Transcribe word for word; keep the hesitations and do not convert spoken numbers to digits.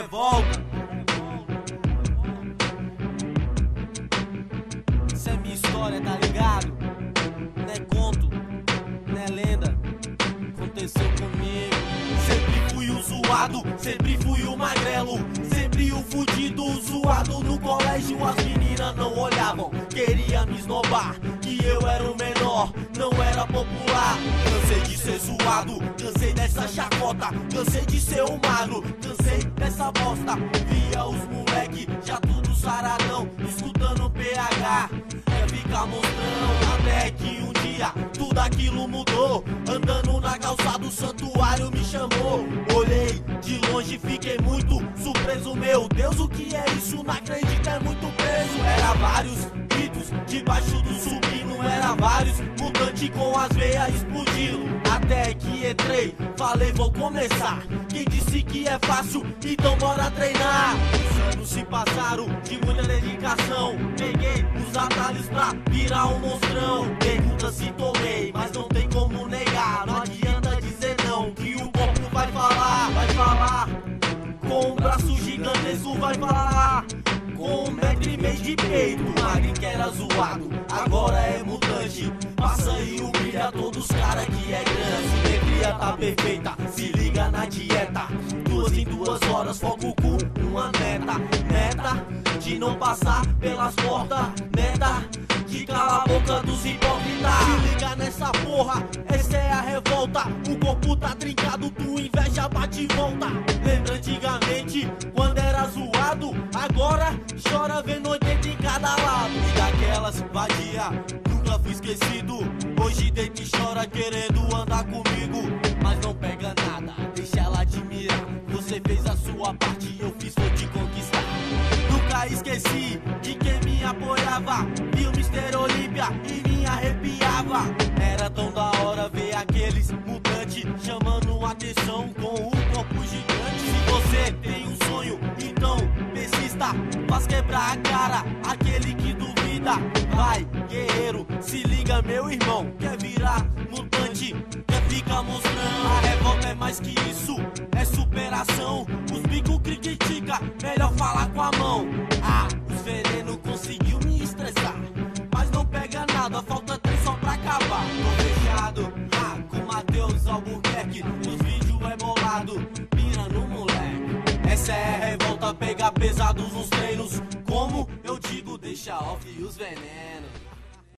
revolta. Essa é minha história, tá ligado? Não é conto, não é lenda. Aconteceu comigo. Sempre fui o zoado, sempre fui o magrelo, sempre o fudido, o zoado no colégio. As meninas não olhavam, queria me esnobar, que eu era o menor, não era popular. Cansei de ser zoado, cansei dessa chacota, cansei de ser um magro, cansei dessa bosta. Via os moleque, já tudo saradão, escutando P H, ia ficar mostrando. Até que um dia, tudo aquilo mudou, andando na calçada, o santuário me chamou. Olhei de longe, fiquei muito surpreso. Meu Deus, o que é isso? Não acredito, é muito peso. Era vários gritos debaixo do supino, era vários mutantes com as veias explodindo. Até que entrei, falei vou começar. Quem disse que é fácil, então bora treinar. Os anos se passaram de muita dedicação, peguei os atalhos pra virar um monstrão. Pergunta se tomei, mas não tem como negar. Não adianta dizer não, que o corpo vai falar. Vai falar com um braço gigantesco, vai falar com um metro e meio de peito. Magrinho que era zoado, agora é mutante. Passa e humilha todos os cara que é grande. Simetria tá perfeita, se liga na dieta. Duas em duas horas, foco com uma meta. Meta de não passar pelas portas, meta de calar a boca dos hipócritas. Se liga nessa porra, essa é a revolta. O corpo tá trincado, tu inveja bate e volta. Lembra antigamente, quando era zoado, agora chora vendo oitenta em cada lado. E daquelas vadia, nunca fui esquecido. Hoje deita e chora querendo andar comigo, mas não pega nada, deixa ela admirar. Você fez a sua parte, eu fiz foi te conquistar. Nunca esqueci de quem me apoiava, vi o mister Olímpia e me arrepiava. Era tão da hora ver aqueles mutantes chamando atenção com o corpo gigante. Se você tem um sonho, então persista, faz quebrar a cara aquele que duvida. Vai, guerreiro, se liga meu irmão, quer virar mutante, quer ficar mostrando. A revolta é mais que isso, é superação. Os bicos critica, melhor falar com a mão. Ah, os veneno conseguiu me estressar, mas não pega nada, falta três só pra acabar. Tô fechado, ah, com Matheus Albuquerque, os vídeos é bolado, pira no moleque. Essa é a revolta, pega pesados nos treinos, como eu digo, deixa off os venenos.